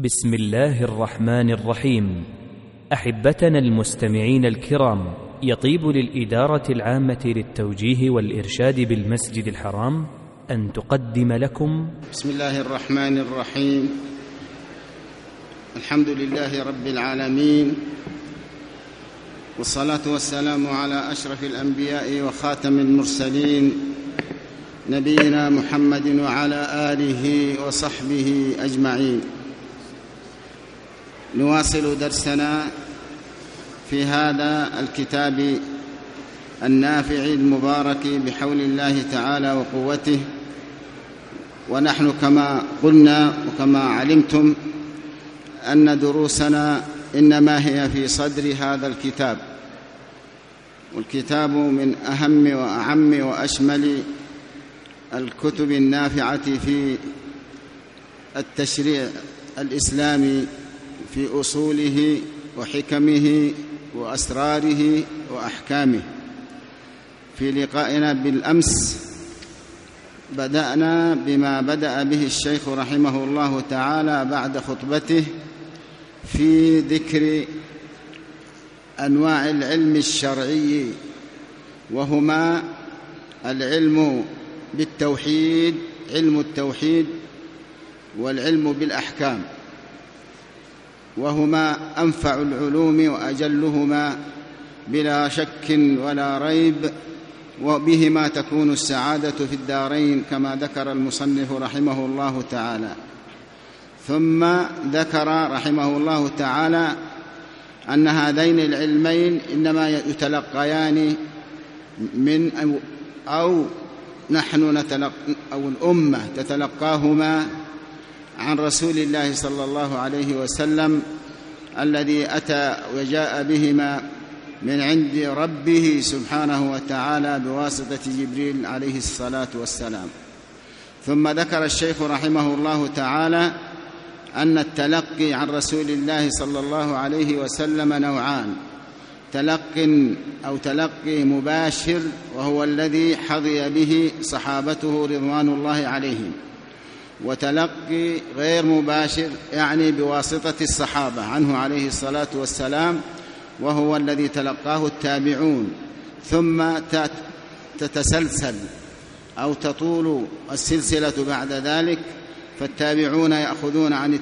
بسم الله الرحمن الرحيم. أحبتنا المستمعين الكرام، يطيب للإدارة العامة للتوجيه والإرشاد بالمسجد الحرام أن تقدم لكم بسم الله الرحمن الرحيم. الحمد لله رب العالمين، والصلاة والسلام على أشرف الأنبياء وخاتم المرسلين نبينا محمد وعلى آله وصحبه أجمعين. نواصل درسنا في هذا الكتاب النافع المبارك بحول الله تعالى وقوته، ونحن كما قلنا وكما علمتم أن دروسنا إنما هي في صدر هذا الكتاب، والكتاب من أهم وأعم وأشمل الكتب النافعة في التشريع الإسلامي، في أصوله وحكمه وأسراره وأحكامه. في لقائنا بالأمس بدأنا بما بدأ به الشيخ رحمه الله تعالى بعد خطبته في ذكر أنواع العلم الشرعي، وهما العلم بالتوحيد، علم التوحيد، والعلم بالأحكام، وهما أنفع العلوم وأجلهما بلا شك ولا ريب، وبهما تكون السعادة في الدارين كما ذكر المصنف رحمه الله تعالى. ثم ذكر رحمه الله تعالى أن هذين العلمين إنما يتلقيان من أو نحن أو الأمة تتلقاهما عن رسول الله صلى الله عليه وسلم الذي أتى وجاء بهما من عند ربه سبحانه وتعالى بواسطة جبريل عليه الصلاة والسلام. ثم ذكر الشيخ رحمه الله تعالى أن التلقي عن رسول الله صلى الله عليه وسلم نوعان: تلقي مباشر، وهو الذي حظي به صحابته رضوان الله عليهم، وتلقي غير مباشر يعني بواسطة الصحابة عنه عليه الصلاة والسلام، وهو الذي تلقاه التابعون. ثم تتسلسل أو تطول السلسلة بعد ذلك، فالتابعون يأخذون عن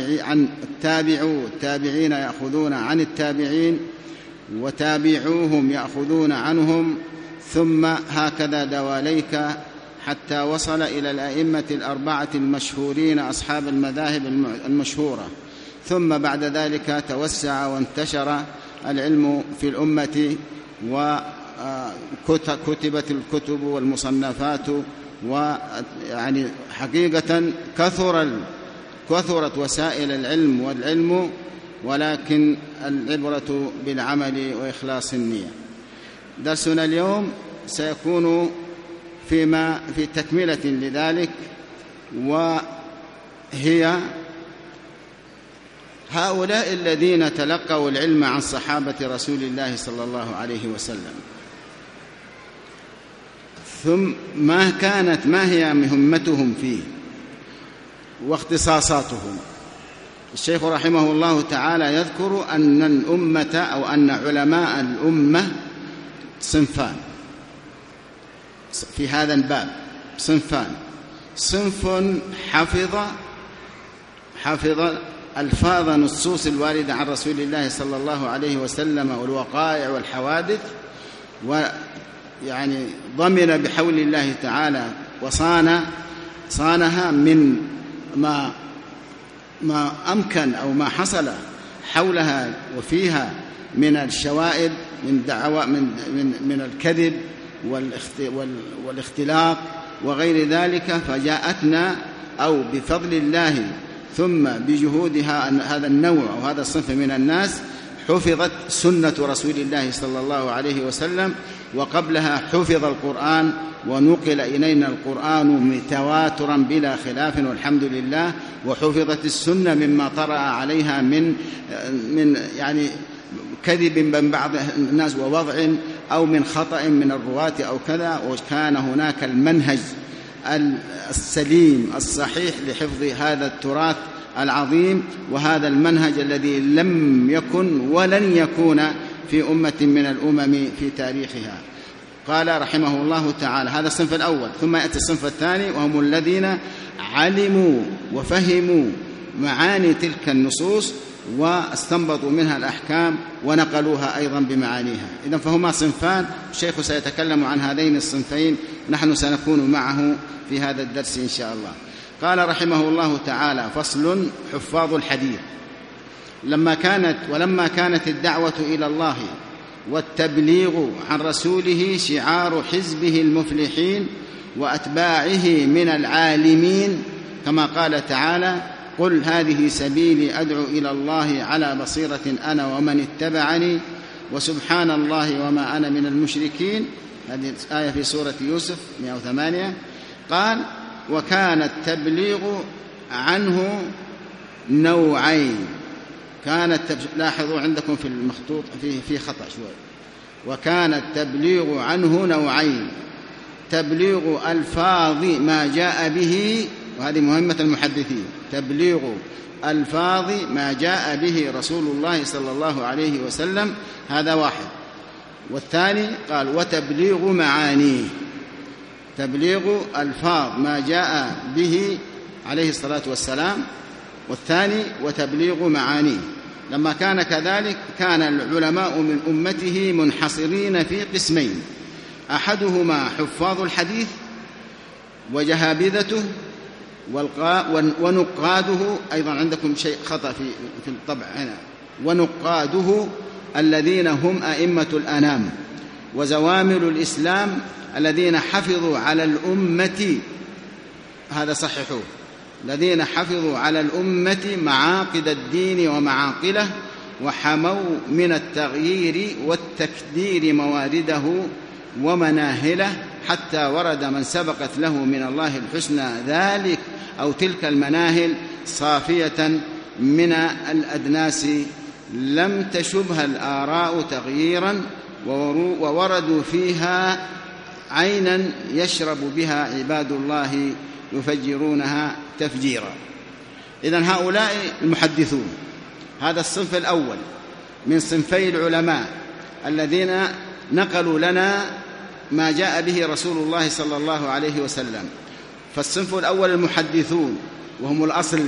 التابعين يأخذون عن التابعين، وتابعوهم يأخذون عنهم، ثم هكذا دواليك حتى وصل إلى الأئمة الأربعة المشهورين أصحاب المذاهب المشهورة. ثم بعد ذلك توسع وانتشر العلم في الأمة، وكتبت الكتب والمصنفات، ويعني حقيقة كثرت وسائل العلم والعلم، ولكن العبرة بالعمل وإخلاص النية. درسنا اليوم سيكون في تكملة لذلك، وهي هؤلاء الذين تلقوا العلم عن صحابة رسول الله صلى الله عليه وسلم، ثم ما هي مهمتهم فيه واختصاصاتهم. الشيخ رحمه الله تعالى يذكر أن الأمة أو أن علماء الأمة صنفان في هذا الباب، صنف حفظ ألفاظ نصوص الواردة عن رسول الله صلى الله عليه وسلم والوقائع والحوادث، ويعني ضمن بحول الله تعالى وصانها من ما أمكن أو ما حصل حولها وفيها من الشوائب، من دعوى من الكذب والاختلاق وغير ذلك. فجاءتنا أو بفضل الله ثم بجهودها أن هذا النوع أو هذا الصنف من الناس حفظت سنة رسول الله صلى الله عليه وسلم، وقبلها حفظ القرآن ونقل إلينا القرآن متواترا بلا خلاف والحمد لله، وحفظت السنة مما طرأ عليها من يعني كذب من بعض الناس ووضع أو من خطأ من الرواة أو كذا. وكان هناك المنهج السليم الصحيح لحفظ هذا التراث العظيم، وهذا المنهج الذي لم يكن ولن يكون في أمة من الأمم في تاريخها. قال رحمه الله تعالى: هذا الصنف الأول. ثم يأتي الصنف الثاني، وهم الذين علموا وفهموا معاني تلك النصوص واستنبطوا منها الأحكام ونقلوها أيضا بمعانيها. إذن فهما صنفان، الشيخ سيتكلم عن هذين الصنفين، نحن سنكون معه في هذا الدرس إن شاء الله. قال رحمه الله تعالى: فصل: حفاظ الحديث. ولما كانت الدعوة إلى الله والتبليغ عن رسوله شعار حزبه المفلحين وأتباعه من العالمين، كما قال تعالى: قل هذه سبيلي أدعو إلى الله على بصيرة أنا ومن اتبعني وسبحان الله وما أنا من المشركين. هذه آية في سورة يوسف 108. قال: وكان التبليغ عنه نوعين. لاحظوا عندكم في المخطوط في خطأ شوي. وكان التبليغ عنه نوعين: تبليغ ألفاظ ما جاء به، وهذه مهمة المحدثين، تبليغ ألفاظ ما جاء به رسول الله صلى الله عليه وسلم، هذا واحد. والثاني قال: وتبليغ معانيه، تبليغ ألفاظ ما جاء به عليه الصلاة والسلام، والثاني وتبليغ معانيه. لما كان كذلك كان العلماء من أمته منحصرين في قسمين: أحدهما حفاظ الحديث وجهابذته ونقاده. أيضا عندكم شيء خطأ في الطبع هنا: ونقاده الذين هم أئمة الأنام وزوامل الإسلام الذين حفظوا على الأمة، هذا صححوه، الذين حفظوا على الأمة معاقد الدين ومعاقله، وحموا من التغيير والتكدير موارده ومناهله، حتى ورد من سبقت له من الله الحسنى ذلك أو تلك المناهل صافية من الأدناس، لم تشبه الآراء تغييرا، ووردوا فيها عينا يشرب بها عباد الله يفجرونها تفجيرا. إذن هؤلاء المحدثون، هذا الصنف الأول من صنفي العلماء الذين نقلوا لنا ما جاء به رسول الله صلى الله عليه وسلم. فالصنف الأول المحدثون، وهم الأصل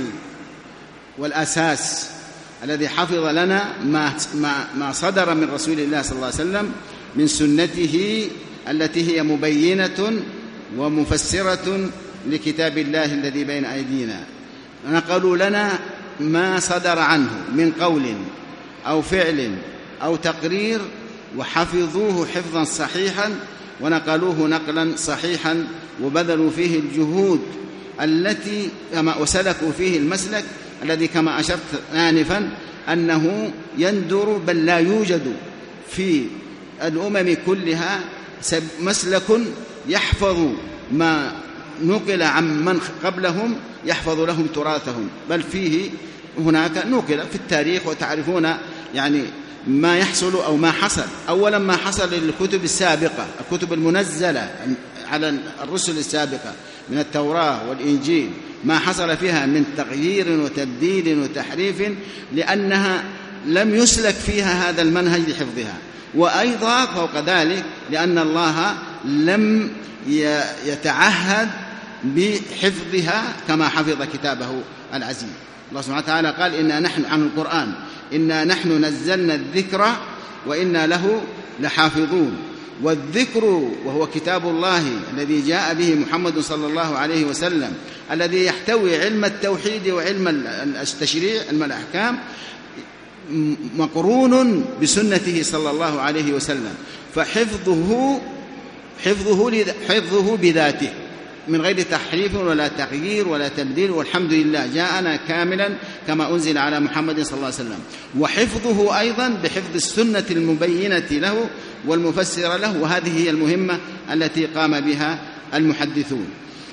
والأساس الذي حفظ لنا ما صدر من رسول الله صلى الله عليه وسلم من سنته التي هي مبينة ومفسرة لكتاب الله الذي بين أيدينا. نقلوا لنا ما صدر عنه من قول أو فعل أو تقرير، وحفظوه حفظا صحيحا، ونقلوه نقلا صحيحا، وبذلوا فيه الجهود التي وسلكوا فيه المسلك الذي كما أشرت آنفا أنه يندر بل لا يوجد في الأمم كلها مسلك يحفظ ما نقل عن من قبلهم، يحفظ لهم تراثهم، بل فيه هناك نقل في التاريخ، وتعرفون يعني ما يحصل أو ما حصل. أولا ما حصل للكتب السابقة، الكتب المنزلة على الرسل السابقة من التوراة والإنجيل، ما حصل فيها من تغيير وتبديل وتحريف، لأنها لم يسلك فيها هذا المنهج لحفظها. وأيضا فوق ذلك لأن الله لم يتعهد بحفظها كما حفظ كتابه العزيز. الله سبحانه وتعالى قال: إنا نحن عن القرآن إنا نحن نزلنا الذكر وإنا له لحافظون. والذكر وهو كتاب الله الذي جاء به محمد صلى الله عليه وسلم، الذي يحتوي علم التوحيد وعلم التشريع، علم الأحكام، مقرون بسنته صلى الله عليه وسلم، فحفظه بذاته من غير تحريف ولا تغيير ولا تبديل، والحمد لله جاءنا كاملا كما أنزل على محمد صلى الله عليه وسلم. وحفظه أيضا بحفظ السنة المبينة له والمفسرة له، وهذه هي المهمة التي قام بها المحدثون.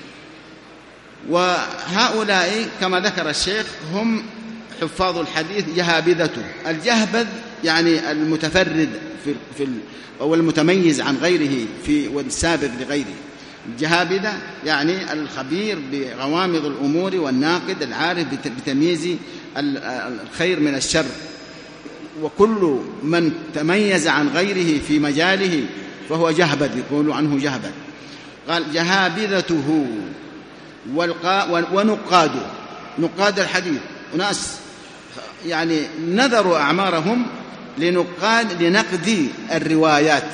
وهؤلاء كما ذكر الشيخ هم حفاظ الحديث جهابذته. الجهبذ يعني المتفرد أو المتميز عن غيره والسابق لغيره. الجهابذة يعني الخبير بغوامض الأمور والناقد العارف بتمييز الخير من الشر، وكل من تميز عن غيره في مجاله فهو جهبذ، يقول عنه جهبذ. قال جهابذته ونقاده، نقاد الحديث أناس يعني نذروا أعمارهم لنقد الروايات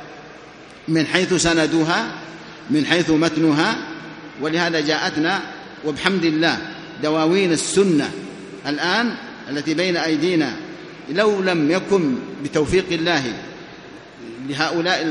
من حيث سندوها، من حيث متنها. ولهذا جاءتنا وبحمد الله دواوين السنة الآن التي بين أيدينا، لو لم يكن بتوفيق الله لهؤلاء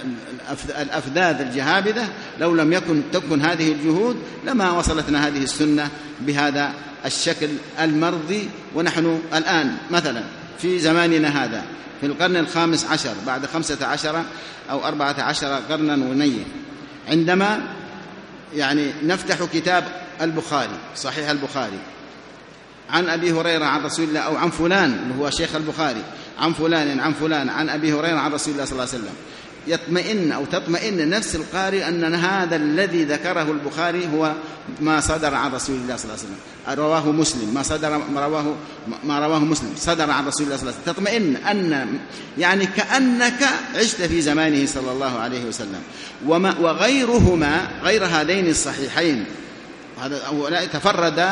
الأفذاذ الجهابذة، لو لم تكن هذه الجهود لما وصلتنا هذه السنة بهذا الشكل المرضي. ونحن الآن مثلا في زماننا هذا في القرن 15 بعد 15 أو 14 قرنا ونيف، عندما يعني نفتح كتاب البخاري، صحيح البخاري، عن أبي هريرة عن رسول الله، أو عن فلان اللي هو شيخ البخاري، عن فلان عن فلان عن أبي هريرة عن رسول الله صلى الله عليه وسلم، يطمئن أو تطمئن نفس القارئ أن هذا الذي ذكره البخاري هو ما صدر عن رسول الله صلى الله عليه وسلم، رواه مسلم، ما رواه مسلم صدر عن رسول الله صلى الله عليه وسلم، تطمئن أن يعني كأنك عشت في زمانه صلى الله عليه وسلم. وغيرهما غير هذين الصحيحين هذا تفرد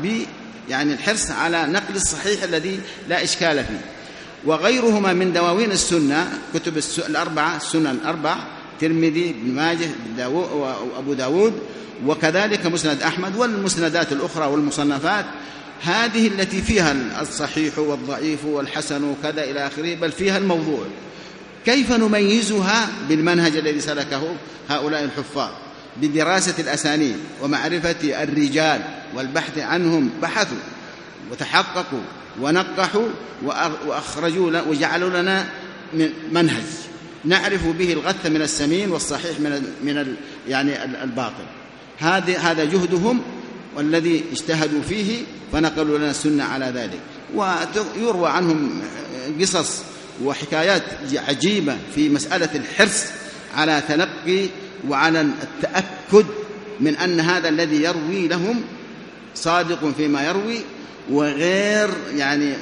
يعني الحرص على نقل الصحيح الذي لا إشكال فيه، وغيرهما من دواوين السنة كتب الأربعة، السنن الأربع، ترمذي، ابن ماجه، وأبو داود، وكذلك مسند أحمد والمسندات الأخرى والمصنفات، هذه التي فيها الصحيح والضعيف والحسن وكذا إلى آخره، بل فيها الموضوع. كيف نميزها؟ بالمنهج الذي سلكه هؤلاء الحفاظ، بدراسة الأسانيد ومعرفة الرجال والبحث عنهم، بحثوا وتحققوا ونقحوا وأخرجوا وجعلوا لنا منهج نعرف به الغث من السمين والصحيح من يعني الباطل. هذا جهدهم والذي اجتهدوا فيه، فنقلوا لنا السنة على ذلك. ويروى عنهم قصص وحكايات عجيبة في مسألة الحرص على تلقي وعلى التأكد من أن هذا الذي يروي لهم صادق فيما يروي، وغير يعني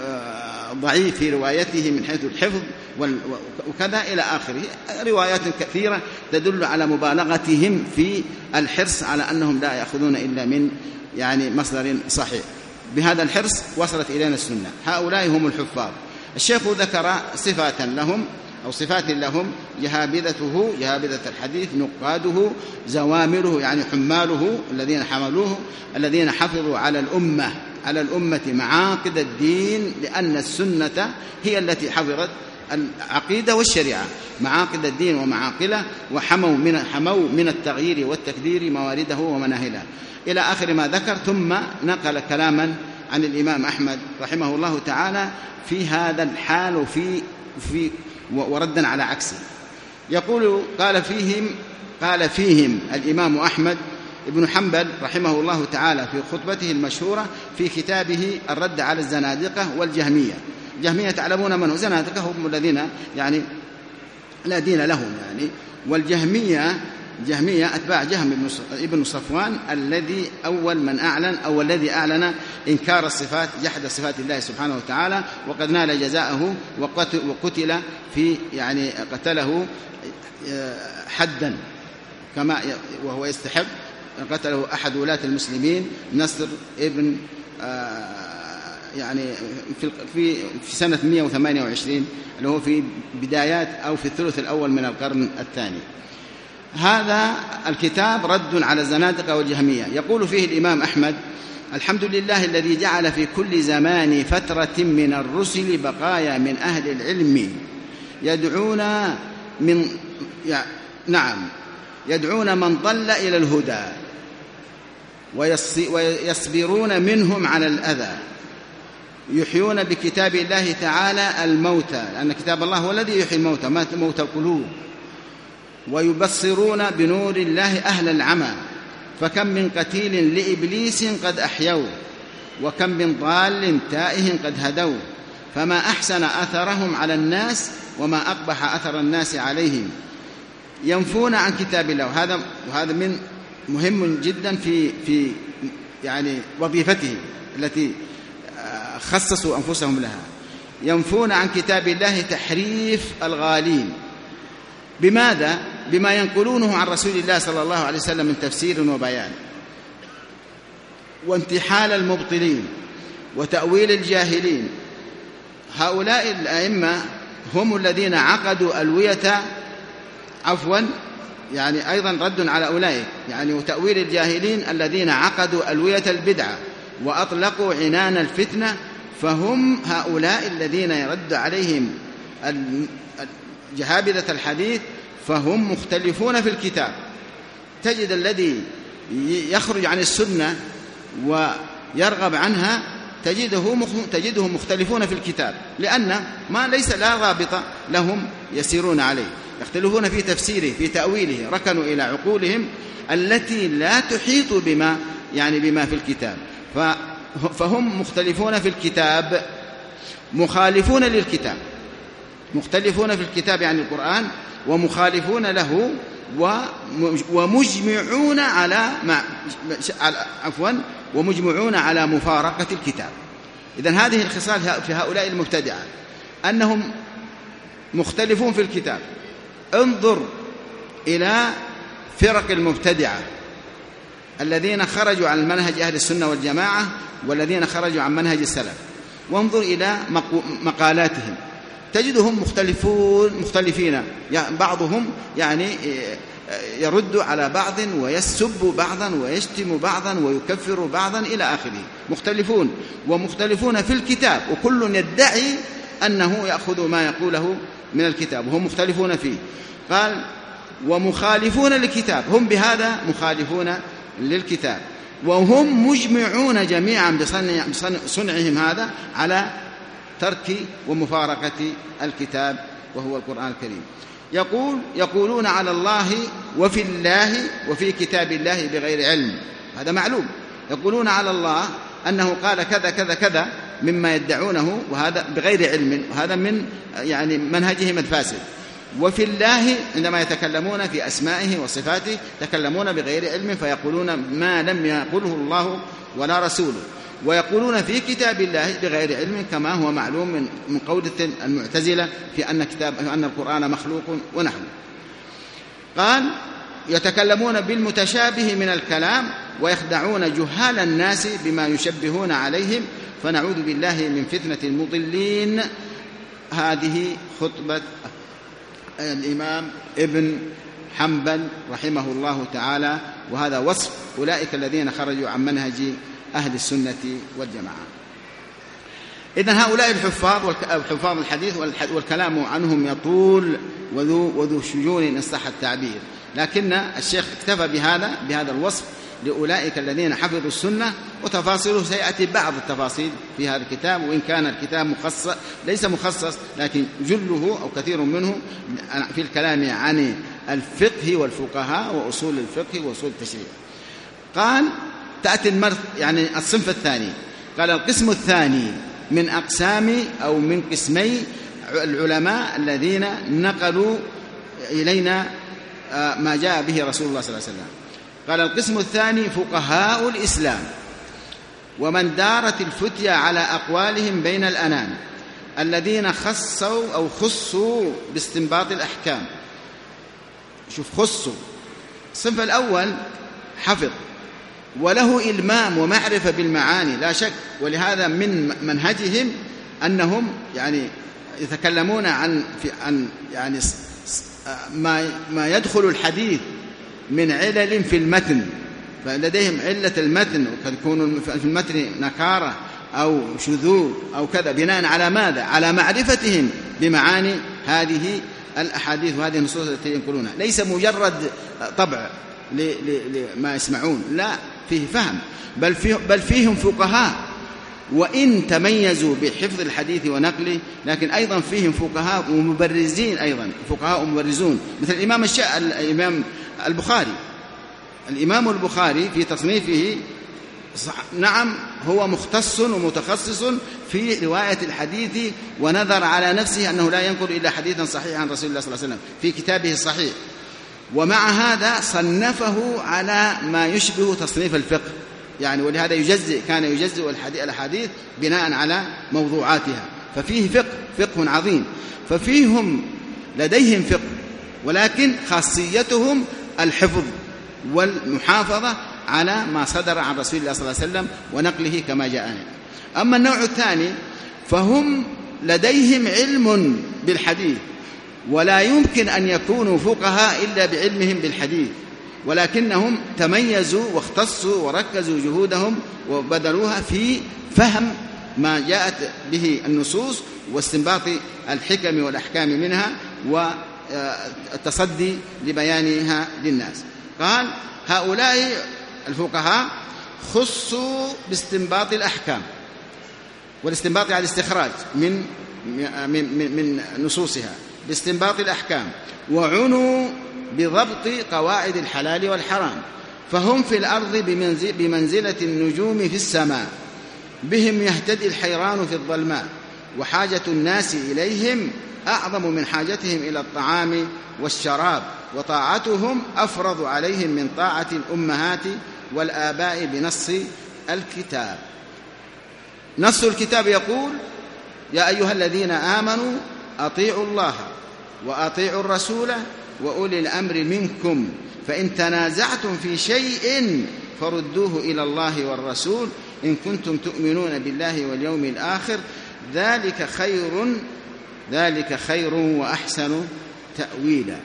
ضعيف في روايته من حيث الحفظ وكذا إلى آخره. روايات كثيرة تدل على مبالغتهم في الحرص على أنهم لا يأخذون إلا من يعني مصدر صحيح. بهذا الحرص وصلت إلينا السنة. هؤلاء هم الحفاظ. الشيخ ذكر صفات لهم أو صفات لهم: جهابذته، جهابذة الحديث، نقاده، زوامله يعني حماله الذين حملوه، الذين حفظوا على الأمة معاقد الدين، لأن السنة هي التي حفظت العقيدة والشريعة، معاقد الدين ومعاقله، وحموا من التغيير والتكدير موارده ومناهله إلى آخر ما ذكر. ثم نقل كلاما عن الإمام أحمد رحمه الله تعالى في هذا الحال وفي وردا على عكسه. يقول: قال فيهم الإمام أحمد ابن حنبل رحمه الله تعالى في خطبته المشهورة في كتابه الرد على الزنادقة والجهمية. الجهمية تعلمون من هم، زنادقة هم الذين يعني لا دين لهم يعني، والجهمية أتباع جهم ابن صفوان الذي أول من أعلن أو الذي أعلن إنكار الصفات، جحد صفات الله سبحانه وتعالى، وقد نال جزاءه وقتل في يعني قتله حدا كما وهو يستحق. قتله أحد ولاة المسلمين نصر ابن يعني في سنة 128 اللي هو في بدايات أو في الثلث الأول من القرن الثاني. هذا الكتاب رد على الزنادقة والجهمية. يقول فيه الإمام أحمد: الحمد لله الذي جعل في كل زمان فترة من الرسل بقايا من أهل العلم يدعون من ضل إلى الهدى ويصبرون منهم على الأذى، يحيون بكتاب الله تعالى الموتى، لأن كتاب الله هو الذي يحيي الموتى، موت القلوب، ويبصرون بنور الله أهل العمى، فكم من قتيل لإبليس قد أحيوا، وكم من ضال تائه قد هدوا، فما أحسن أثرهم على الناس وما أقبح أثر الناس عليهم. ينفون عن كتاب الله، وهذا من مهم جدا في يعني وظيفته التي خصصوا أنفسهم لها. ينفون عن كتاب الله تحريف الغالين. بماذا؟ بما ينقلونه عن رسول الله صلى الله عليه وسلم من تفسير وبيان، وانتحال المبطلين وتأويل الجاهلين. هؤلاء الأئمة هم الذين عقدوا ألوية يعني أيضا رد على أولئك، يعني وتأويل الجاهلين الذين عقدوا ألوية البدعة وأطلقوا عنان الفتنة، فهم هؤلاء الذين يرد عليهم جهابذة الحديث، فهم مختلفون في الكتاب. تجد الذي يخرج عن السنة ويرغب عنها تجدهم مختلفون في الكتاب، لأن ما ليس لا رابط لهم يسيرون عليه، يختلفون في تفسيره في تأويله، ركنوا إلى عقولهم التي لا تحيط بما في الكتاب، فهم مختلفون في الكتاب، مخالفون للكتاب، مختلفون في الكتاب يعني القرآن، ومخالفون له، ومجمعون ومجمعون على مفارقة الكتاب. إذن هذه الخصال في هؤلاء المبتدعة، أنهم مختلفون في الكتاب. انظر إلى فرق المبتدعة الذين خرجوا عن منهج أهل السنة والجماعة والذين خرجوا عن منهج السلف، وانظر إلى مقالاتهم تجدهم مختلفين، يعني بعضهم يرد على بعض ويسب بعضا ويشتم بعضا ويكفر بعضا إلى آخره. مختلفون، ومختلفون في الكتاب، وكل يدعي أنه يأخذ ما يقوله من الكتاب وهم مختلفون فيه. قال ومخالفون للكتاب، هم بهذا مخالفون للكتاب، وهم مجمعون جميعا بصنعهم هذا على ترك ومفارقة الكتاب وهو القرآن الكريم. يقولون على الله وفي الله وفي كتاب الله بغير علم، هذا معلوم. يقولون على الله أنه قال كذا كذا كذا مما يدعونه، وهذا بغير علم، وهذا من منهجهم الفاسد. وفي الله عندما يتكلمون في أسمائه وصفاته يتكلمون بغير علم، فيقولون ما لم يقله الله ولا رسوله. ويقولون في كتاب الله بغير علم، كما هو معلوم من قولة المعتزلة في أن القرآن مخلوق ونحو. قال يتكلمون بالمتشابه من الكلام ويخدعون جهال الناس بما يشبهون عليهم، فنعوذ بالله من فتنة المضلين. هذه خطبة الإمام ابن حنبل رحمه الله تعالى، وهذا وصف أولئك الذين خرجوا عن منهج أهل السنة والجماعة. إذن هؤلاء الحفاظ الحديث والكلام عنهم يطول وذو شجون إن صح التعبير، لكن الشيخ اكتفى بهذا الوصف لأولئك الذين حفظوا السنة، وتفاصيله سيأتي بعض التفاصيل في هذا الكتاب، وإن كان الكتاب ليس مخصص، لكن جله أو كثير منه في الكلام عن الفقه والفقهاء وأصول الفقه وأصول التشريع. قال تأتي الصنف الثاني. قال القسم الثاني من أقسام أو من قسمي العلماء الذين نقلوا إلينا ما جاء به رسول الله صلى الله عليه وسلم. قال القسم الثاني فقهاء الإسلام، ومن دارت الفتية على أقوالهم بين الأنام، الذين خصوا باستنباط الأحكام. شوف، خصوا. الصنف الأول حفظ وله إلمام ومعرفة بالمعاني لا شك، ولهذا من منهجهم أنهم يتكلمون عن ما يدخل الحديث من علل في المتن، فلديهم علة المتن، وقد يكون في المتن نكارة أو شذوذ أو كذا، بناء على ماذا؟ على معرفتهم بمعاني هذه الأحاديث وهذه النصوص التي ينقلونها. ليس مجرد طبع لما يسمعون، لا، فيه فهم، بل فيهم فقهاء، وإن تميزوا بحفظ الحديث ونقله، لكن أيضا فيهم فقهاء ومبرزين، أيضا فقهاء ومبرزون، مثل الإمام البخاري في تصنيفه، نعم هو مختص ومتخصص في رواية الحديث، ونذر على نفسه أنه لا ينقل إلا حديثا صحيحا عن رسول الله صلى الله عليه وسلم في كتابه الصحيح، ومع هذا صنفه على ما يشبه تصنيف الفقه، يعني ولهذا كان يجزئ الأحاديث بناء على موضوعاتها. ففيه فقه عظيم، ففيهم لديهم فقه، ولكن خاصيتهم الحفظ والمحافظة على ما صدر عن رسول الله صلى الله عليه وسلم ونقله كما جاءنا. أما النوع الثاني فهم لديهم علم بالحديث، ولا يمكن أن يكونوا فقهاء إلا بعلمهم بالحديث، ولكنهم تميزوا واختصوا وركزوا جهودهم وبذلوها في فهم ما جاءت به النصوص واستنباط الحكم والأحكام منها والتصدي لبيانها للناس. قال هؤلاء الفقهاء خصوا باستنباط الأحكام، والاستنباط على الاستخراج من نصوصها باستنباط الأحكام، وعنوا بضبط قواعد الحلال والحرام، فهم في الأرض بمنزلة النجوم في السماء، بهم يهتدي الحيران في الظلماء، وحاجة الناس إليهم أعظم من حاجتهم إلى الطعام والشراب، وطاعتهم أفرض عليهم من طاعة الأمهات والآباء بنص الكتاب. نص الكتاب يقول: يا أيها الذين آمنوا أطيعوا الله وأطيعوا الرسول وأولي الأمر منكم، فإن تنازعتم في شيء فردوه إلى الله والرسول إن كنتم تؤمنون بالله واليوم الآخر، ذلك خير وأحسن تأويلا.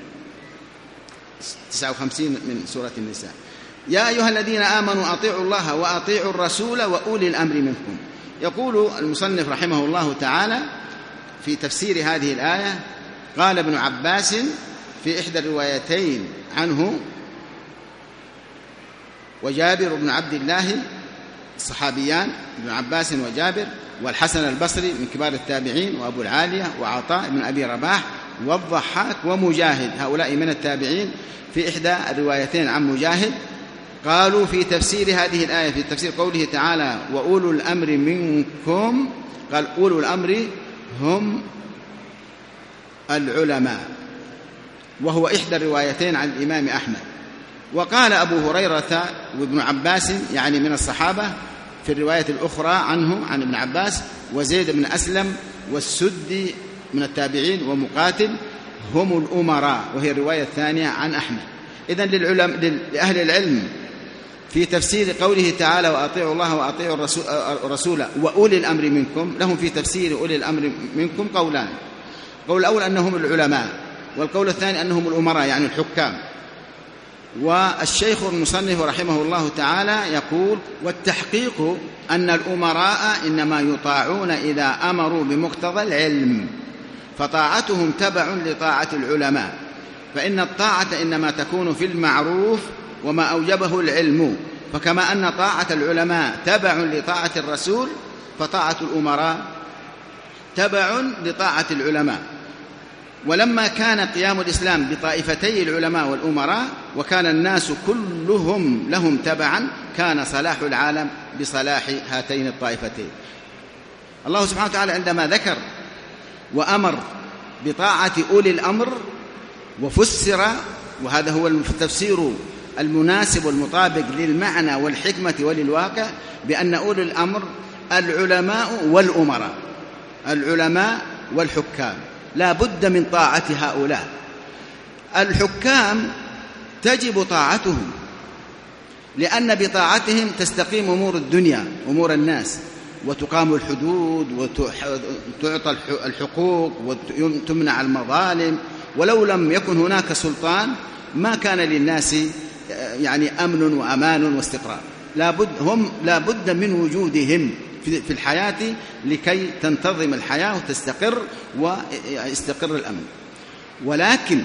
59 من سورة النساء. يا أيها الذين آمنوا أطيعوا الله وأطيعوا الرسول وأولي الأمر منكم. يقول المصنف رحمه الله تعالى في تفسير هذه الآية: قال ابن عباس في إحدى الروايتين عنه وجابر بن عبد الله، الصحابيان ابن عباس وجابر، والحسن البصري من كبار التابعين، وأبو العالية وعطاء بن أبي رباح والضحاك ومجاهد، هؤلاء من التابعين، في إحدى الروايتين عن مجاهد قالوا في تفسير هذه الآية، في تفسير قوله تعالى وأولو الأمر منكم، قال أولو الأمر هم العلماء، وهو إحدى الروايتين عن الإمام أحمد. وقال أبو هريرة وابن عباس، يعني من الصحابة، في الرواية الأخرى عنه عن ابن عباس، وزيد بن أسلم والسدي من التابعين، ومقاتل هم الأمراء، وهي الرواية الثانية عن أحمد. إذن لأهل العلم في تفسير قوله تعالى وأطيعوا الله وأطيعوا الرسول وأولي الأمر منكم، لهم في تفسير أولي الأمر منكم قولان: القول الأول أنهم العلماء، والقول الثاني أنهم الأمراء يعني الحكام. والشيخ المصنف رحمه الله تعالى يقول: والتحقيق أن الأمراء إنما يطاعون إذا أمروا بمقتضى العلم، فطاعتهم تبع لطاعة العلماء، فإن الطاعة إنما تكون في المعروف وما أوجبه العلم، فكما أن طاعة العلماء تبع لطاعة الرسول، فطاعة الأمراء تبع لطاعة العلماء. ولما كان قيام الإسلام بطائفتي العلماء والأمراء، وكان الناس كلهم لهم تبعا، كان صلاح العالم بصلاح هاتين الطائفتين. الله سبحانه وتعالى عندما ذكر وأمر بطاعة أولي الأمر وفسر، وهذا هو التفسير المناسب والمطابق للمعنى والحكمة وللواقع، بأن أولي الأمر العلماء والأمراء، العلماء والحكام، لا بد من طاعة هؤلاء. الحكام تجب طاعتهم، لأن بطاعتهم تستقيم أمور الدنيا، أمور الناس، وتقام الحدود، وتعطى الحقوق، وتمنع المظالم. ولو لم يكن هناك سلطان ما كان للناس يعني أمن وأمان واستقرار. لا بد من وجودهم في الحياة لكي تنتظم الحياة وتستقر ويستقر الأمن. ولكن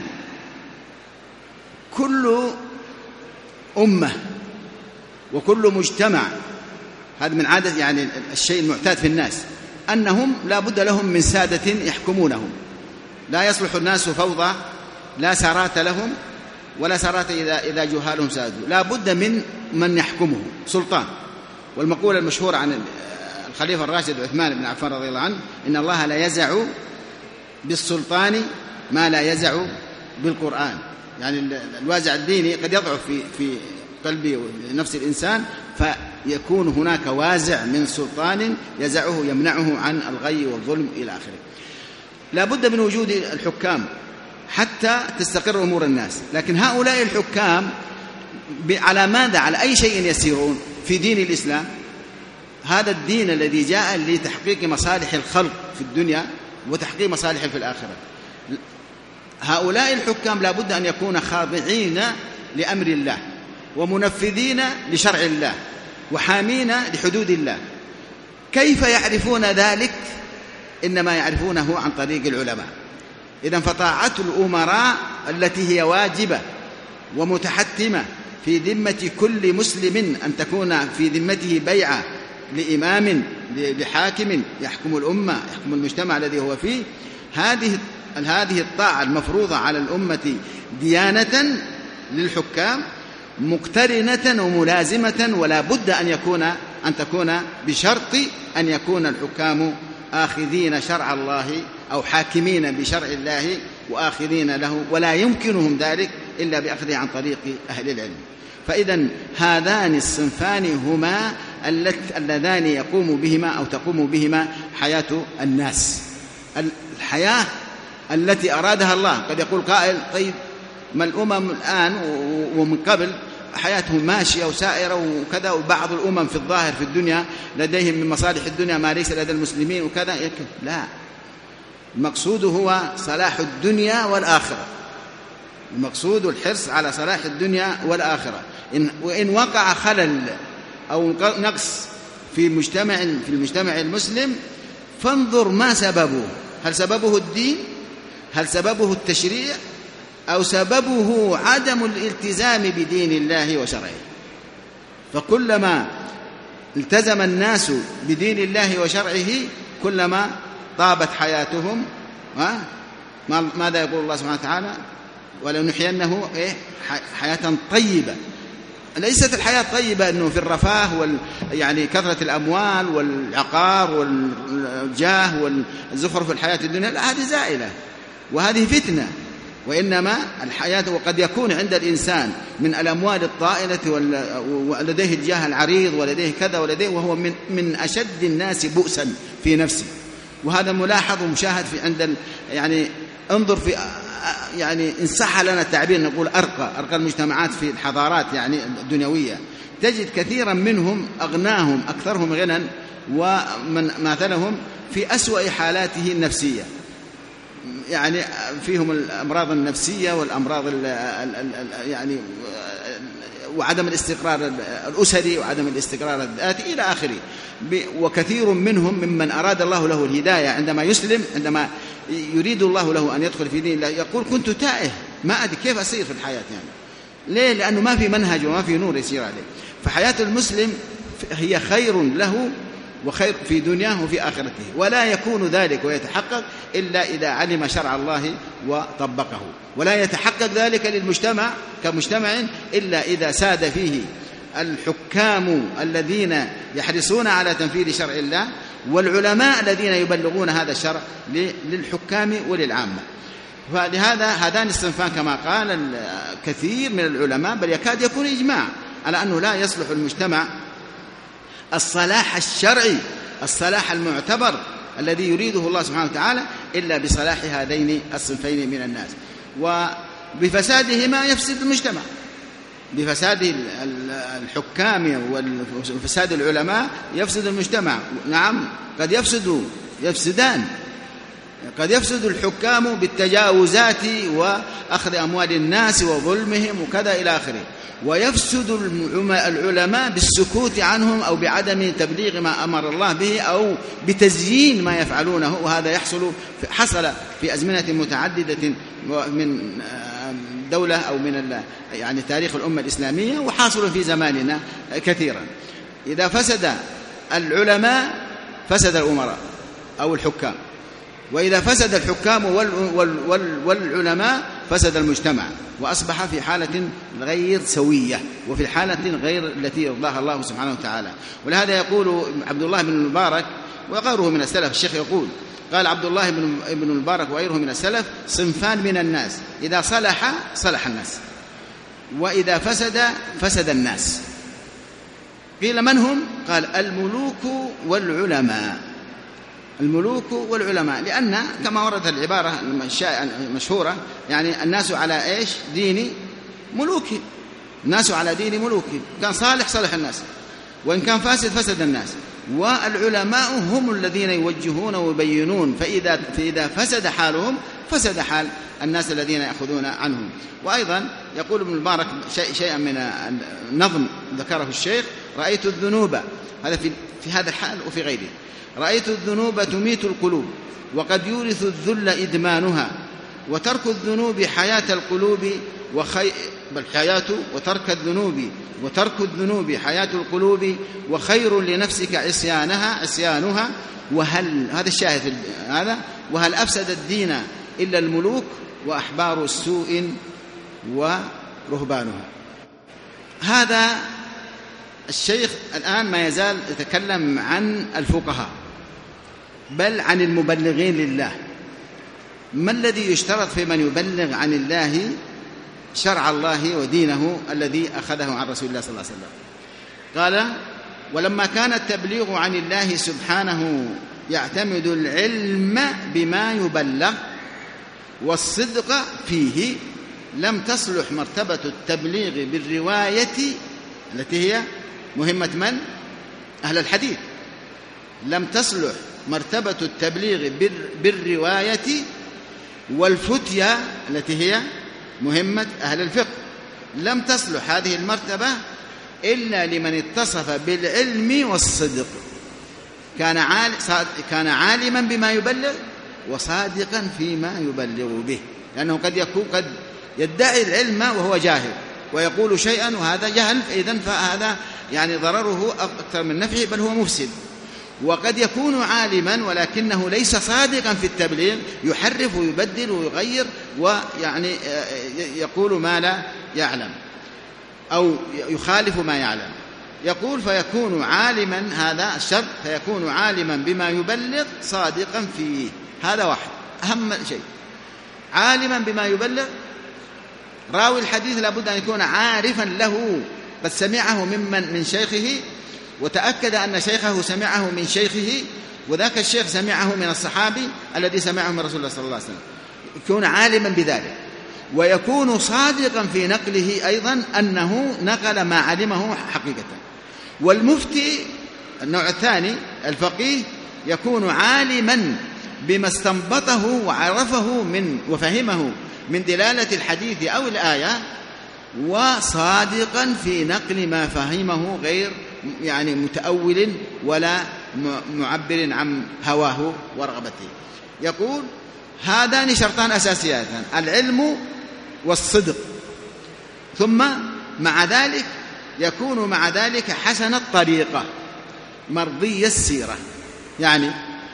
كل أمة وكل مجتمع، هذا من عادة يعني الشيء المعتاد في الناس، أنهم لا بد لهم من سادة يحكمونهم. لا يصلح الناس فوضى، لا سارات لهم ولا سارات إذا جهالهم سادوا، لا بد من يحكمهم سلطان. والمقولة المشهورة عن الخليفة الراشد عثمان بن عفان رضي الله عنه: إن الله لا يزع بالسلطان ما لا يزع بالقرآن. يعني الوازع الديني قد يضعف في قلب نفس الإنسان، فيكون هناك وازع من سلطان يزعه يمنعه عن الغي والظلم إلى آخره. لا بد من وجود الحكام حتى تستقر أمور الناس، لكن هؤلاء الحكام على ماذا؟ على أي شيء يسيرون في دين الإسلام؟ هذا الدين الذي جاء لتحقيق مصالح الخلق في الدنيا وتحقيق مصالح في الآخرة. هؤلاء الحكام لا بد أن يكونوا خاضعين لأمر الله ومنفذين لشرع الله وحامين لحدود الله. كيف يعرفون ذلك؟ إنما يعرفونه عن طريق العلماء. إذن فطاعة الأمراء التي هي واجبة ومتحتمة في ذمة كل مسلم، أن تكون في ذمته بيعة لإمام لحاكم يحكم الأمة يحكم المجتمع الذي هو فيه. هذه الطاعة المفروضة على الأمة ديانة للحكام مقترنة وملازمة، ولا بد أن تكون بشرط أن يكون الحكام آخذين شرع الله أو حاكمين بشرع الله وآخذين له، ولا يمكنهم ذلك إلا بأخذه عن طريق أهل العلم. فإذن هذان الصنفان هما اللذان يقوم بهما أو تقوم بهما حياة الناس. الحياة التي أرادها الله. قد يقول قائل: طيب ما الأمم الآن ومن قبل حياتهم ماشية وسائرة وكذا، وبعض الأمم في الظاهر في الدنيا لديهم من مصالح الدنيا ما ليس لدى المسلمين وكذا. لا، المقصود هو صلاح الدنيا والآخرة، المقصود الحرص على صلاح الدنيا والآخرة. وإن وقع خلل أو نقص في المجتمع المسلم فانظر ما سببه. هل سببه الدين؟ هل سببه التشريع؟ أو سببه عدم الالتزام بدين الله وشرعه؟ فكلما التزم الناس بدين الله وشرعه كلما طابت حياتهم. ماذا يقول الله سبحانه وتعالى؟ ولنحيينه حياة طيبة. ليست الحياة طيبة أنه في الرفاه يعني كثرة الأموال والعقار والجاه والزخرف في الحياة الدنيا، لا، هذه زائلة وهذه فتنة. وإنما الحياة، وقد يكون عند الإنسان من الأموال الطائلة ولديه الجاه العريض ولديه كذا ولديه، وهو من أشد الناس بؤسا في نفسه. وهذا ملاحظ ومشاهد في يعني انظر في يعني إن صح لنا التعبير نقول أرقى المجتمعات في الحضارات يعني الدنيوية، تجد كثيرا منهم أغناهم أكثرهم غنى ومن مثلهم في أسوأ حالاته النفسية، يعني فيهم الأمراض النفسية والأمراض يعني وعدم الاستقرار الأسري وعدم الاستقرار الذاتي إلى آخره. وكثير منهم ممن أراد الله له الهداية عندما يسلم، عندما يريد الله له أن يدخل في دين الله، يقول: كنت تائه ما أدري كيف أسير في الحياة. يعني ليه؟ لأنه ما في منهج وما في نور يسير عليه. فحياة المسلم هي خير له وخير في دنياه وفي آخرته، ولا يكون ذلك ويتحقق إلا إذا علم شرع الله وطبقه، ولا يتحقق ذلك للمجتمع كمجتمع إلا إذا ساد فيه الحكام الذين يحرصون على تنفيذ شرع الله والعلماء الذين يبلغون هذا الشرع للحكام وللعامة. فلهذا هذان الصنفان كما قال كثير من العلماء، بل يكاد يكون إجماع على أنه لا يصلح المجتمع الصلاح الشرعي الصلاح المعتبر الذي يريده الله سبحانه وتعالى إلا بصلاح هذين الصنفين من الناس. وبفسادهما يفسد المجتمع، بفساد الحكام وفساد العلماء يفسد المجتمع. نعم، قد يفسدان. قد يفسد الحكام بالتجاوزات وأخذ أموال الناس وظلمهم وكذا إلى آخره، ويفسد العلماء بالسكوت عنهم أو بعدم تبليغ ما أمر الله به أو بتزيين ما يفعلونه. وهذا حصل في أزمنة متعددة من دولة أو من يعني تاريخ الأمة الإسلامية، وحاصل في زماننا كثيرا. إذا فسد العلماء فسد الأمراء أو الحكام، وإذا فسد الحكام والعلماء فسد المجتمع، وأصبح في حالة غير سوية وفي الحالة غير التي يرضاها الله سبحانه وتعالى. ولهذا يقول عبد الله بن المبارك وغيره من السلف. الشيخ يقول قال عبد الله بن المبارك وغيره من السلف: صنفان من الناس، إذا صلح صلح الناس، وإذا فسد الناس. قيل: من هم؟ قال: الملوك والعلماء. الملوك والعلماء، لأن كما وردت العبارة المشهورة يعني الناس على إيش؟ دين ملوكهم. الناس على دين ملوكهم، كان صالح صلح الناس، وإن كان فاسد فسد الناس. والعلماء هم الذين يوجهون ويبينون، فإذا فسد حالهم فسد حال الناس الذين يأخذون عنهم. وأيضا يقول ابن المبارك شيئا من النظم ذكره الشيخ: رأيت الذنوب، هذا في هذا الحال وفي غيره، رأيت الذنوب تميت القلوب، وقد يورث الذل إدمانها، وترك الذنوب حياة القلوب وترك الذنوب حياة القلوب، وخير لنفسك عصيانها. هذا الشاهد هذا: وهل أفسد الدين إلا الملوك وأحبار السوء ورهبانها. هذا الشيخ الآن ما يزال يتكلم عن الفقهاء، بل عن المبلغين لله. ما الذي يشترط في من يبلغ عن الله شرع الله ودينه الذي أخذه عن رسول الله صلى الله عليه وسلم؟ قال: ولما كان التبليغ عن الله سبحانه يعتمد العلم بما يبلغ والصدق فيه، لم تصلح مرتبة التبليغ بالرواية التي هي مهمة من؟ أهل الحديث. لم تصلح مرتبة التبليغ بالرواية والفتية التي هي مهمة أهل الفقه. لم تصلح هذه المرتبة إلا لمن اتصف بالعلم والصدق، كان عالما بما يبلغ وصادقا فيما يبلغ به، لأنه قد يدعي العلم وهو جاهل ويقول شيئا وهذا جهل، إذن فهذا يعني ضرره أكثر من نفعه، بل هو مفسد. وقد يكون عالما ولكنه ليس صادقا في التبليغ، يحرف ويبدل ويغير ويعني يقول ما لا يعلم أو يخالف ما يعلم. يقول: فيكون عالما، هذا الشرط، فيكون عالما بما يبلغ صادقا فيه. هذا واحد أهم شيء، عالما بما يبلغ. راوي الحديث لابد أن يكون عارفا له، قد سمعه من شيخه وتأكد أن شيخه سمعه من شيخه، وذاك الشيخ سمعه من الصحابي الذي سمعه من رسول الله صلى الله عليه وسلم، يكون عالما بذلك. ويكون صادقا في نقله أيضا، أنه نقل ما علمه حقيقة. والمفتي النوع الثاني الفقيه يكون عالما بما استنبطه وعرفه وفهمه من دلالة الحديث أو الآية، وصادقا في نقل ما فهمه، غير يعني متأول ولا معبر عن هواه ورغبته. يقول: هذان شرطان أساسيان: العلم والصدق. ثم مع ذلك يكون مع ذلك حسن الطريقة مرضي السيرة. يعني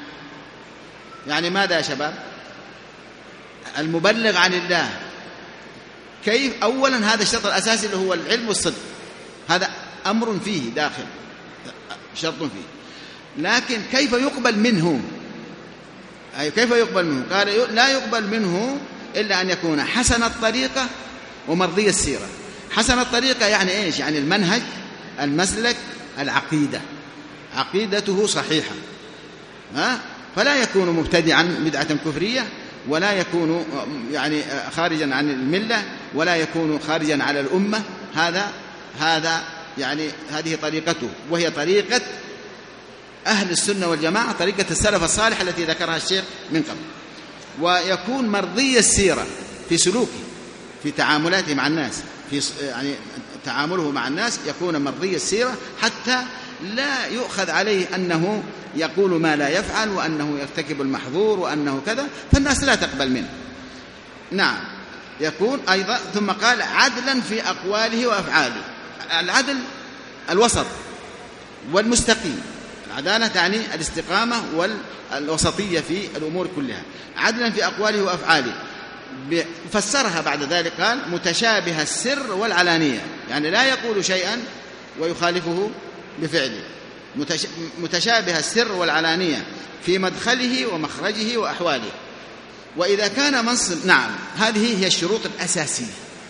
ماذا يا شباب؟ المبلغ عن الله كيف؟ أولا هذا الشرط الأساسي اللي هو العلم والصدق، هذا أمر فيه داخل، شرط فيه. لكن كيف يقبل منه؟ كيف يقبل منه؟ قال: لا يقبل منه إلا أن يكون حسن الطريقة ومرضي السيرة. حسن الطريقة يعني إيش؟ يعني المنهج، المسلك، العقيدة، عقيدته صحيحة، فلا يكون مبتدعا بدعة كفرية، ولا يكون يعني خارجا عن الملة، ولا يكون خارجا على الأمة. هذا يعني هذه طريقته، وهي طريقة أهل السنة والجماعة، طريقة السلف الصالح التي ذكرها الشيخ من قبل. ويكون مرضي السيرة في سلوكه، في تعاملاته مع الناس، في يعني تعامله مع الناس يكون مرضي السيرة، حتى لا يؤخذ عليه أنه يقول ما لا يفعل، وأنه يرتكب المحظور، وأنه كذا، فالناس لا تقبل منه. نعم. يكون أيضا، ثم قال: عدلا في أقواله وأفعاله. العدل الوسط والمستقيم. العدالة تعني الاستقامة والوسطية في الأمور كلها. عدلا في أقواله وأفعاله. فسرها بعد ذلك قال: متشابه السر والعلانية، يعني لا يقول شيئا ويخالفه بفعله، متشابه السر والعلانية في مدخله ومخرجه وأحواله. وإذا كان منصب، نعم، هذه هي الشروط الأساسية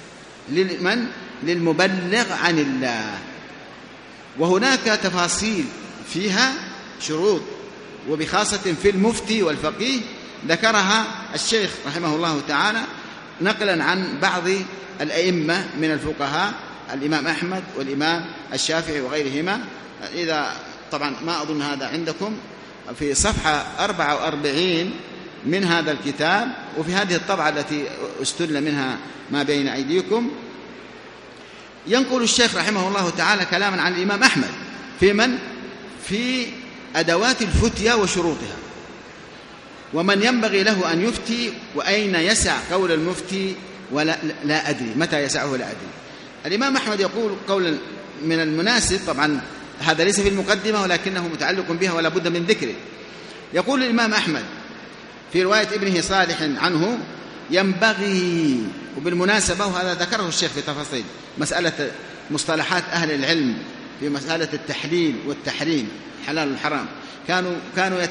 للمبلغ عن الله. وهناك تفاصيل فيها شروط، وبخاصة في المفتي والفقيه ذكرها الشيخ رحمه الله تعالى نقلا عن بعض الأئمة من الفقهاء، الإمام أحمد والإمام الشافعي وغيرهما. إذا طبعا ما أظن هذا عندكم، في صفحة 44 من هذا الكتاب، وفي هذه الطبعة التي استل منها ما بين أيديكم، ينقل الشيخ رحمه الله تعالى كلاما عن الإمام أحمد في أدوات الفتية وشروطها، ومن ينبغي له أن يفتي، وأين يسع قول المفتي لا أدري، متى يسعه لا أدري. الإمام أحمد يقول قولا من المناسب، طبعا هذا ليس في المقدمة ولكنه متعلق بها ولا بد من ذكره. يقول الإمام أحمد في رواية ابنه صالح عنه: ينبغي، وبالمناسبة وهذا ذكره الشيخ في تفاصيل مسألة مصطلحات أهل العلم في مسألة التحليل والتحريم، حلال والحرام، كانوا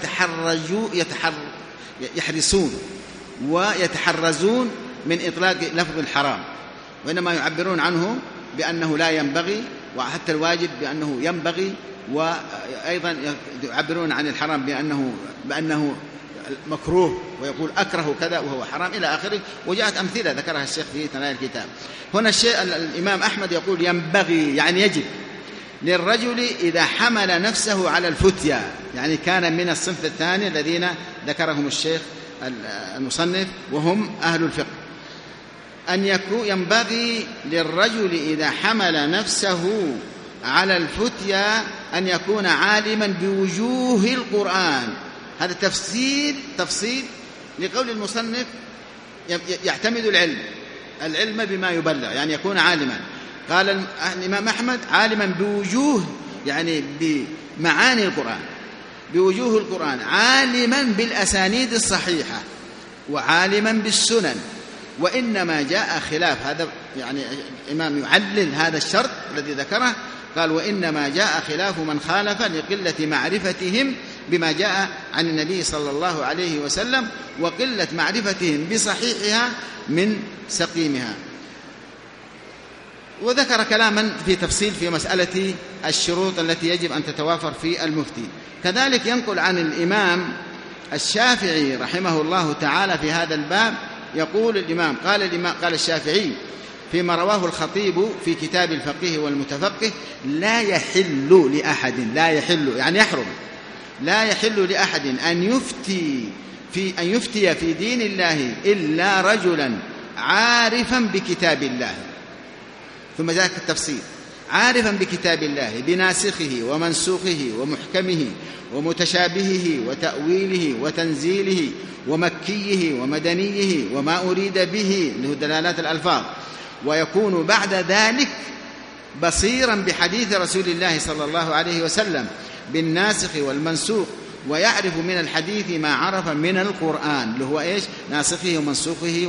يحرصون ويتحرزون من إطلاق لفظ الحرام، وإنما يعبرون عنه بأنه لا ينبغي، وحتى الواجب بأنه ينبغي، وأيضا يعبرون عن الحرام بأنه مكروه، ويقول أكره كذا وهو حرام إلى آخره. وجاءت أمثلة ذكرها الشيخ في ثنايا الكتاب. هنا الإمام أحمد يقول ينبغي، يعني يجب للرجل إذا حمل نفسه على الفتيا، يعني كان من الصنف الثاني الذين ذكرهم الشيخ المصنف وهم أهل الفقه، ينبغي للرجل إذا حمل نفسه على الفتيا أن يكون عالما بوجوه القرآن. هذا تفصيل لقول المصنف يعتمد العلم بما يبلغ، يعني يكون عالما. قال الإمام أحمد عالما بوجوه، يعني بمعاني القرآن، بوجوه القرآن، عالما بالأسانيد الصحيحة، وعالما بالسنن. وإنما جاء خلاف هذا، يعني الإمام يعلل هذا الشرط الذي ذكره، قال: وإنما جاء خلاف من خالف لقلة معرفتهم بما جاء عن النبي صلى الله عليه وسلم، وقلة معرفتهم بصحيحها من سقيمها. وذكر كلاما في تفصيل في مسألة الشروط التي يجب أن تتوافر في المفتي. كذلك ينقل عن الإمام الشافعي رحمه الله تعالى في هذا الباب، يقول الإمام قال الشافعي فيما رواه الخطيب في كتاب الفقيه والمتفقه: لا يحل لأحد، يعني يحرم، لا يحل لأحد أن يفتي في دين الله إلا رجلا عارفا بكتاب الله. ثم ذاك التفصيل: عارفا بكتاب الله بناسخه ومنسوخه ومحكمه ومتشابهه وتأويله وتنزيله ومكيه ومدنيه وما أريد به له دلالات الألفاظ، ويكون بعد ذلك بصيرا بحديث رسول الله صلى الله عليه وسلم بالناسخ والمنسوخ، ويعرف من الحديث ما عرف من القرآن، اللي هو إيش؟ ناسخه ومنسوخه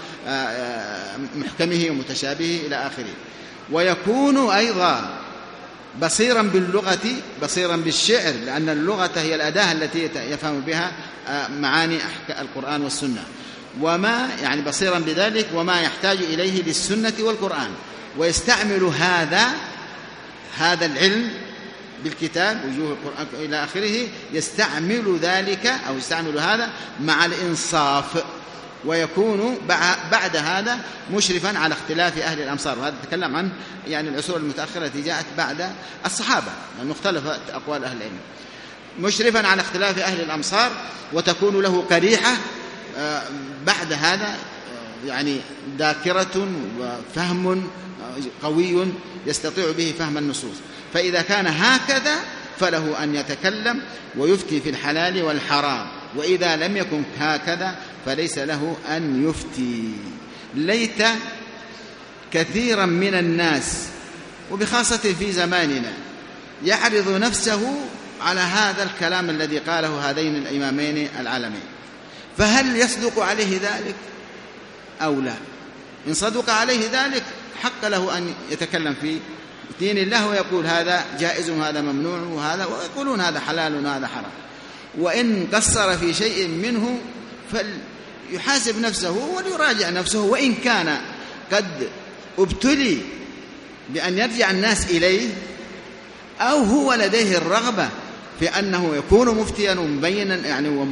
ومحكمه ومتشابهه إلى آخره. ويكون أيضا بصيرا باللغة، بصيرا بالشعر، لأن اللغة هي الأداة التي يفهم بها معاني القرآن والسنة، وما يعني بصيرا بذلك وما يحتاج إليه للسنة والقرآن، ويستعمل هذا العلم بالكتاب وجوه القرآن إلى آخره، يستعمل ذلك أو يستعمل هذا مع الإنصاف، ويكون بعد هذا مشرفا على اختلاف أهل الأمصار. وهذا تكلم عن يعني العصور المتأخرة التي جاءت بعد الصحابة، يعني مختلفة أقوال أهل العلم، مشرفا على اختلاف أهل الأمصار، وتكون له قريحة بعد هذا، يعني ذاكرة وفهم قوي يستطيع به فهم النصوص. فإذا كان هكذا فله أن يتكلم ويفتي في الحلال والحرام، وإذا لم يكن هكذا فليس له أن يفتي. ليت كثيرا من الناس، وبخاصة في زماننا، يعرض نفسه على هذا الكلام الذي قاله هذين الإمامين العالمين، فهل يصدق عليه ذلك أو لا؟ إن صدق عليه ذلك حق له أن يتكلم في دين الله ويقول هذا جائز وهذا ممنوع وهذا، ويقولون هذا حلال وهذا حرام. وإن قصر في شيء منه فليحاسب نفسه وليراجع نفسه، وإن كان قد ابتلي بأن يرجع الناس إليه، أو هو لديه الرغبة في أنه يكون مفتيا ومبينا يعني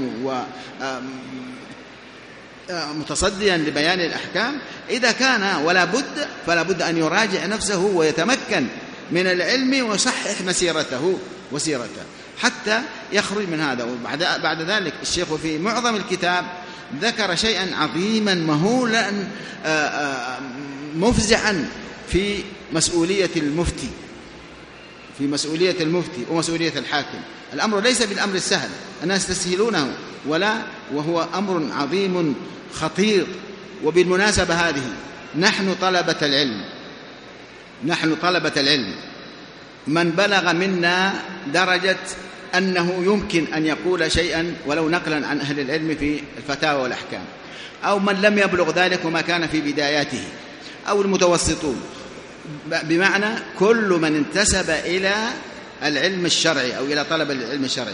متصديا لبيان الأحكام. إذا كان ولا بد فلا بد أن يراجع نفسه ويتمكن من العلم ويصحح مسيرته وسيرته حتى يخرج من هذا. وبعد ذلك الشيخ في معظم الكتاب ذكر شيئا عظيما مهولا مفزعا في مسؤولية المفتي، في مسؤولية المفتي ومسؤولية الحاكم. الأمر ليس بالأمر السهل، الناس تسهلونه، وهو أمر عظيم خطير. وبالمناسبة هذه نحن طلبة العلم من بلغ منا درجة أنه يمكن أن يقول شيئا ولو نقلا عن أهل العلم في الفتاوى والأحكام، أو من لم يبلغ ذلك وما كان في بداياته، أو المتوسطون، بمعنى كل من انتسب إلى العلم الشرعي أو إلى طلب العلم الشرعي،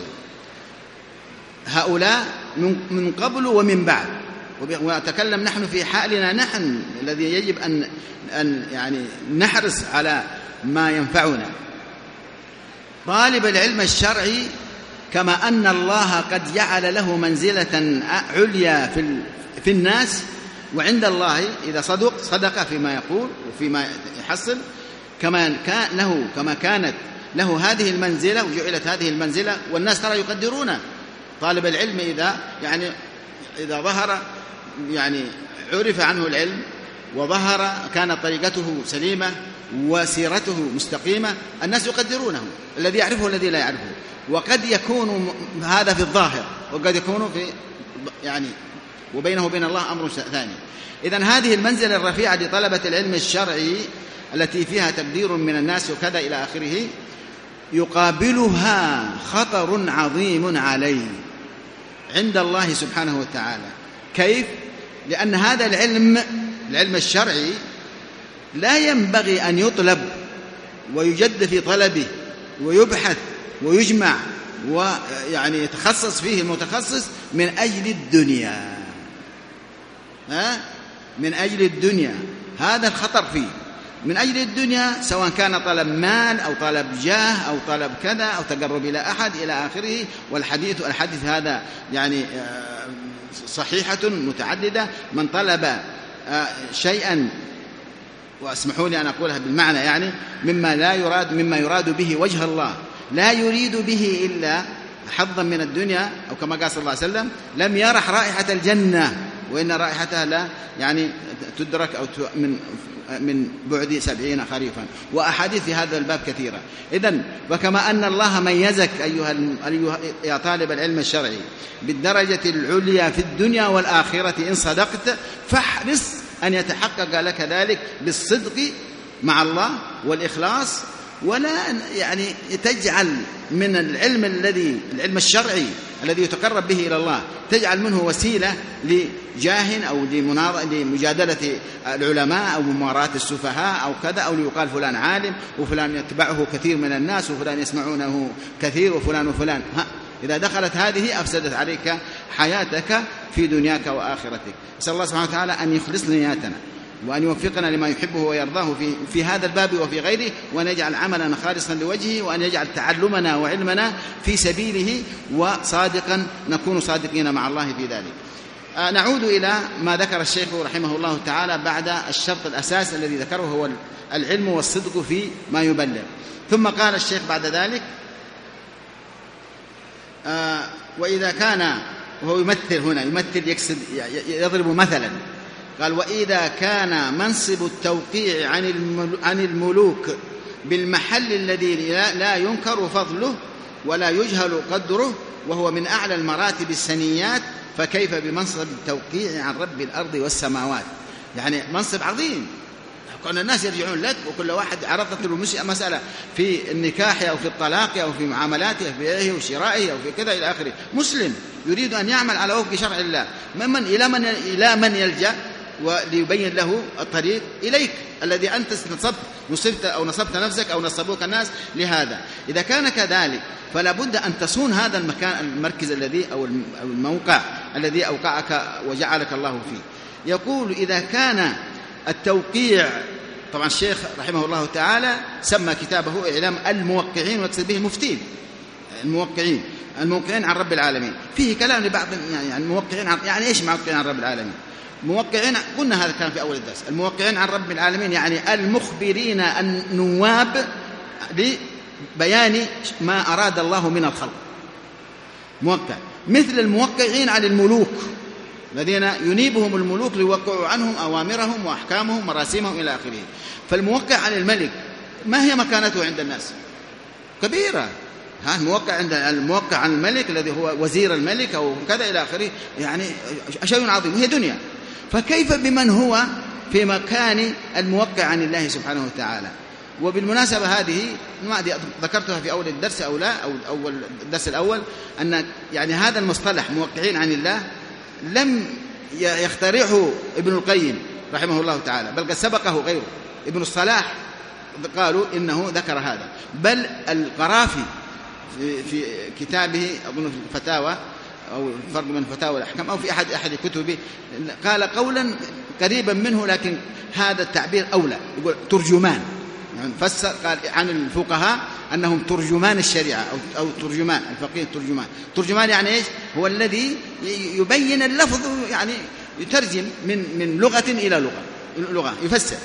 هؤلاء من قبل ومن بعد. وأتكلم نحن في حالنا نحن الذي يجب أن يعني نحرص على ما ينفعنا. طالب العلم الشرعي كما أن الله قد جعل له منزلة عليا في الناس وعند الله إذا صدق فيما يقول وفيما يحصل، كما كانت له هذه المنزلة وجعلت هذه المنزلة، والناس ترى يقدرونه. طالب العلم إذا ظهر يعني عرف عنه العلم وظهر كانت طريقته سليمة وسيرته مستقيمة، الناس يقدرونه، الذي يعرفه والذي لا يعرفه. وقد يكون هذا في الظاهر وقد يكون في يعني وبينه وبين الله أمر ثاني. إذن هذه المنزلة الرفيعة لطلبة العلم الشرعي التي فيها تقدير من الناس وكذا إلى آخره، يقابلها خطر عظيم عليه عند الله سبحانه وتعالى. كيف؟ لأن هذا العلم الشرعي لا ينبغي أن يطلب ويجد في طلبه ويبحث ويجمع ويعني يتخصص فيه المتخصص من أجل الدنيا، من أجل الدنيا. هذا الخطر فيه، من أجل الدنيا، سواء كان طلب مال أو طلب جاه أو طلب كذا أو تقرب إلى أحد إلى آخره. والحديث هذا يعني صحيحة متعددة. من طلب شيئا، واسمحوا لي أن أقولها بالمعنى، يعني مما يراد به وجه الله، لا يريد به إلا حظا من الدنيا، أو كما قال صلى الله عليه وسلم: لم يرح رائحة الجنة وإن رائحتها لا يعني تدرك أو من بعد 70 خريفا. وأحاديث في هذا الباب كثيرة. إذن وكما أن الله ميزك يا طالب العلم الشرعي بالدرجة العليا في الدنيا والآخرة إن صدقت، فاحرص أن يتحقق لك ذلك بالصدق مع الله والإخلاص، ولا يعني تجعل من العلم الشرعي الذي يتقرب به إلى الله تجعل منه وسيلة لجاه أو لمجادلة العلماء أو مماراة السفهاء أو كذا، أو ليقال فلان عالم وفلان يتبعه كثير من الناس وفلان يسمعونه كثير وفلان. إذا دخلت هذه أفسدت عليك حياتك في دنياك وآخرتك. أسأل الله سبحانه وتعالى أن يخلص نياتنا وأن يوفقنا لما يحبه ويرضاه في هذا الباب وفي غيره، وأن يجعل عملنا خالصا لوجهه، وأن يجعل تعلمنا وعلمنا في سبيله، وصادقا نكون صادقين مع الله في ذلك. نعود إلى ما ذكر الشيخ رحمه الله تعالى بعد الشرط الأساس الذي ذكره هو العلم والصدق في ما يبلغ. ثم قال الشيخ بعد ذلك: وإذا كان، وهو يمثل هنا، يقصد يضرب مثلا، قال: وإذا كان منصب التوقيع عن الملوك بالمحل الذي لا ينكر فضله ولا يجهل قدره وهو من أعلى المراتب السنيات، فكيف بمنصب التوقيع عن رب الأرض والسماوات؟ يعني منصب عظيم، كون الناس يرجعون لك وكل واحد عرضت له مسألة في النكاح أو في الطلاق أو في معاملاته في بيعه وشرائه أو في كذا إلى آخره، مسلم يريد أن يعمل على وفق شرع الله، إلى من يلجأ؟ وليبين له الطريق إليك الذي أنت نصبت أو نصبت نفسك أو نصبوك الناس لهذا. إذا كان كذلك فلا بد أن تصون هذا المكان، المركز الذي أو الموقع الذي أوقعك وجعلك الله فيه. يقول إذا كان التوقيع، طبعا الشيخ رحمه الله تعالى سمى كتابه إعلام الموقعين ويقصد به المفتين، الموقعين عن رب العالمين. فيه كلام لبعض يعني الموقعين يعني إيش موقعين عن رب العالمين؟ موقعين قلنا هذا كان في أول الدرس، الموقعين عن رب العالمين يعني المخبرين النواب لبيان ما أراد الله من الخلق، موقع، مثل الموقعين عن الملوك الذين ينيبهم الملوك ليوقعوا عنهم أوامرهم وأحكامهم مراسمهم إلى آخره. فالموقع عن الملك ما هي مكانته عند الناس؟ كبيرة. الموقع عن الملك الذي هو وزير الملك أو كذا إلى آخره، يعني شيء عظيم وهي دنيا. فكيف بمن هو في مكان الموقع عن الله سبحانه وتعالى؟ وبالمناسبة هذه ما ذكرتها في أول الدرس أو لا، أو أول الدرس الأول، أن يعني هذا المصطلح موقعين عن الله لم يخترعه ابن القيم رحمه الله تعالى، بل قد سبقه غيره. ابن الصلاح قالوا إنه ذكر هذا، بل القرافي في كتابه أظن في الفتاوى أو فرق من الفتاوى والأحكام أو في أحد كتبه قال قولا قريبا منه، لكن هذا التعبير أولى. يقول ترجمان، يعني فسر قال عن الفقهاء أنهم ترجمان الشريعة أو ترجمان الفقيه. ترجمان يعني إيش؟ هو الذي يبين اللفظ، يعني يترجم من لغة إلى لغة يفسر.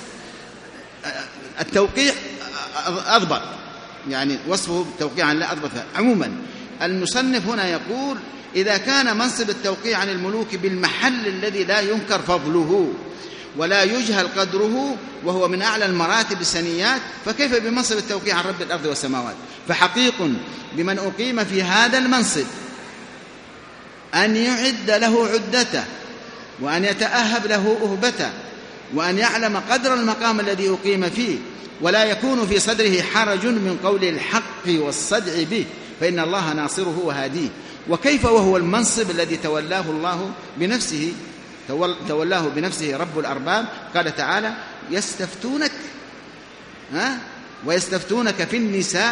التوقيع أضبط، يعني وصفه توقيع عن لا أضبط. عموما المصنف هنا يقول إذا كان منصب التوقيع عن الملوك بالمحل الذي لا ينكر فضله ولا يجهل قدره وهو من أعلى المراتب السنيات، فكيف بمنصب التوقيع عن رب الأرض والسماوات؟ فحقيق بمن أقيم في هذا المنصب أن يعد له عدته، وأن يتأهب له أهبته، وأن يعلم قدر المقام الذي أقيم فيه، ولا يكون في صدره حرج من قول الحق والصدع به، فإن الله ناصره وهاديه. وكيف وهو المنصب الذي تولاه الله بنفسه، تولاه بنفسه رب الأرباب. قال تعالى يستفتونك ويستفتونك في النساء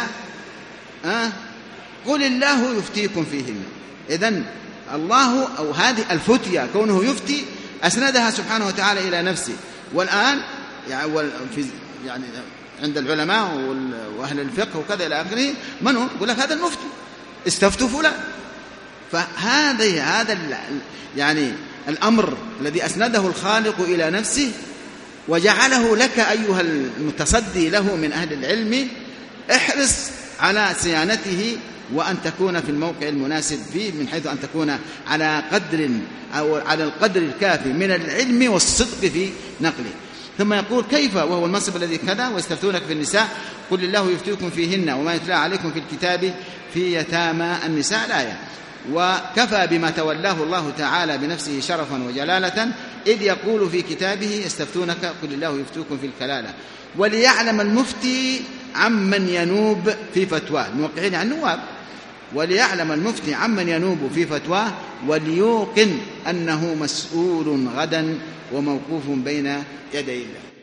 قل الله يفتيكم فيهن. إذن الله أو هذه الفتية كونه يفتي أسندها سبحانه وتعالى إلى نفسه. والآن يعني عند العلماء وأهل الفقه وكذا إلى آخره من هو؟ يقول لك هذا المفتي، استفتوا فلان. فهذا يعني الأمر الذي أسنده الخالق إلى نفسه وجعله لك أيها المتصدي له من أهل العلم، احرص على صيانته وأن تكون في الموقع المناسب فيه، من حيث أن تكون على قدر أو على القدر الكافي من العلم والصدق في نقله. ثم يقول كيف وهو المنصب الذي كذا ويستفتونك في النساء قل الله يفتيكم فيهن وما يتلى عليكم في الكتاب في يتامى النساء الآية. وكفى بما تولاه الله تعالى بنفسه شرفا وجلالة إذ يقول في كتابه يستفتونك قل الله يفتوكم في الكلالة. وليعلم المفتي عمن ينوب في فتواه، الموقعين عن النواب، وليعلم المفتي عمن ينوب في فتواه وليوقن أنه مسؤول غدا وموقوف بين يدي الله.